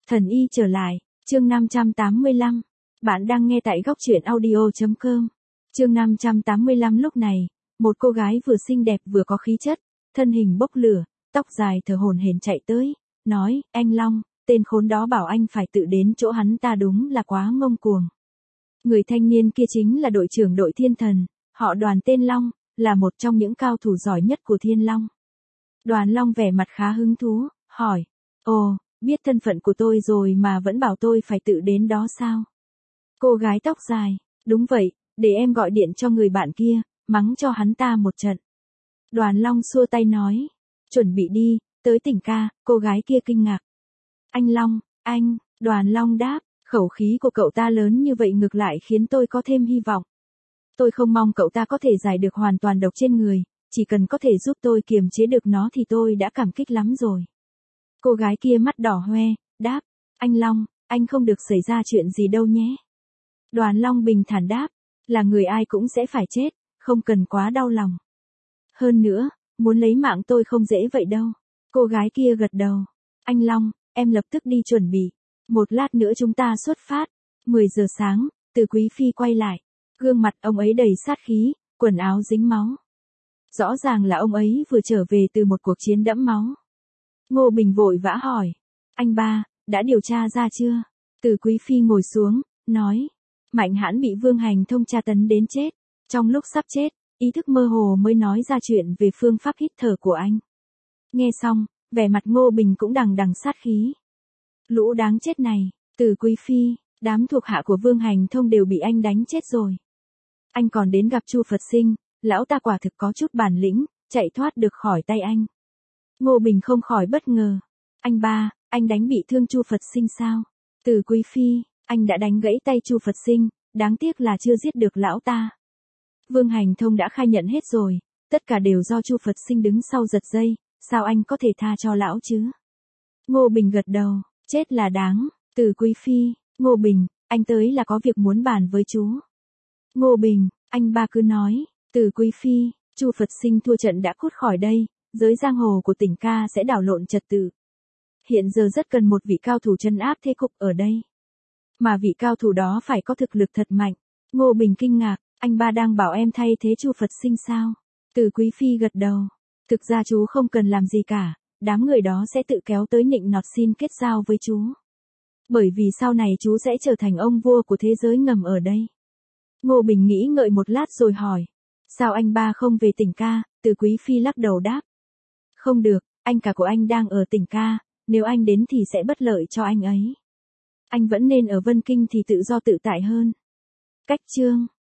Thần y trở lại, chương 585. Bạn đang nghe tại góc truyện audio.com. Chương 585 lúc này, một cô gái vừa xinh đẹp vừa có khí chất, thân hình bốc lửa, tóc dài thở hổn hển chạy tới, nói, anh Long, tên khốn đó bảo anh phải tự đến chỗ hắn ta đúng là quá ngông cuồng. Người thanh niên kia chính là đội trưởng đội Thiên Thần, họ Đoàn tên Long, là một trong những cao thủ giỏi nhất của Thiên Long. Đoàn Long vẻ mặt khá hứng thú, hỏi, ồ, biết thân phận của tôi rồi mà vẫn bảo tôi phải tự đến đó sao? Cô gái tóc dài, đúng vậy, để em gọi điện cho người bạn kia, mắng cho hắn ta một trận. Đoàn Long xua tay nói, chuẩn bị đi, tới tỉnh ca, cô gái kia kinh ngạc. Anh Long, anh, Đoàn Long đáp, khẩu khí của cậu ta lớn như vậy ngược lại khiến tôi có thêm hy vọng. Tôi không mong cậu ta có thể giải được hoàn toàn độc trên người, chỉ cần có thể giúp tôi kiềm chế được nó thì tôi đã cảm kích lắm rồi. Cô gái kia mắt đỏ hoe, đáp, anh Long, anh không được xảy ra chuyện gì đâu nhé. Đoàn Long bình thản đáp, là người ai cũng sẽ phải chết, không cần quá đau lòng. Hơn nữa, muốn lấy mạng tôi không dễ vậy đâu. Cô gái kia gật đầu, anh Long, em lập tức đi chuẩn bị. Một lát nữa chúng ta xuất phát. 10 giờ sáng, Từ Quý Phi quay lại. Gương mặt ông ấy đầy sát khí, quần áo dính máu. Rõ ràng là ông ấy vừa trở về từ một cuộc chiến đẫm máu. Ngô Bình vội vã hỏi, anh ba, đã điều tra ra chưa? Từ Quý Phi ngồi xuống, nói, Mạnh Hãn bị Vương Hành Thông tra tấn đến chết. Trong lúc sắp chết, ý thức mơ hồ mới nói ra chuyện về phương pháp hít thở của anh. Nghe xong, vẻ mặt Ngô Bình cũng đằng đằng sát khí. Lũ đáng chết này, Từ Quý Phi, đám thuộc hạ của Vương Hành Thông đều bị anh đánh chết rồi. Anh còn đến gặp Chu Phật Sinh, lão ta quả thực có chút bản lĩnh, chạy thoát được khỏi tay anh. Ngô Bình không khỏi bất ngờ. Anh ba, anh đánh bị thương Chu Phật Sinh sao? Từ Quý Phi, anh đã đánh gãy tay Chu Phật Sinh, đáng tiếc là chưa giết được lão ta. Vương Hành Thông đã khai nhận hết rồi, tất cả đều do Chu Phật Sinh đứng sau giật dây, sao anh có thể tha cho lão chứ? Ngô Bình gật đầu, chết là đáng. Từ Quý Phi, Ngô Bình, anh tới là có việc muốn bàn với chú. Ngô Bình, anh ba cứ nói. Từ Quý Phi, Chu Phật Sinh thua trận đã cút khỏi đây, giới giang hồ của tỉnh ca sẽ đảo lộn trật tự. Hiện giờ rất cần một vị cao thủ trấn áp thế cục ở đây. Mà vị cao thủ đó phải có thực lực thật mạnh. Ngô Bình kinh ngạc, anh ba đang bảo em thay thế Chu Phật Sinh sao? Từ Quý Phi gật đầu. Thực ra chú không cần làm gì cả, đám người đó sẽ tự kéo tới nịnh nọt xin kết giao với chú. Bởi vì sau này chú sẽ trở thành ông vua của thế giới ngầm ở đây. Ngô Bình nghĩ ngợi một lát rồi hỏi, sao anh ba không về tỉnh ca? Từ Quý Phi lắc đầu đáp, không được, anh cả của anh đang ở tỉnh ca, nếu anh đến thì sẽ bất lợi cho anh ấy. Anh vẫn nên ở Vân Kinh thì tự do tự tại hơn. Cách chương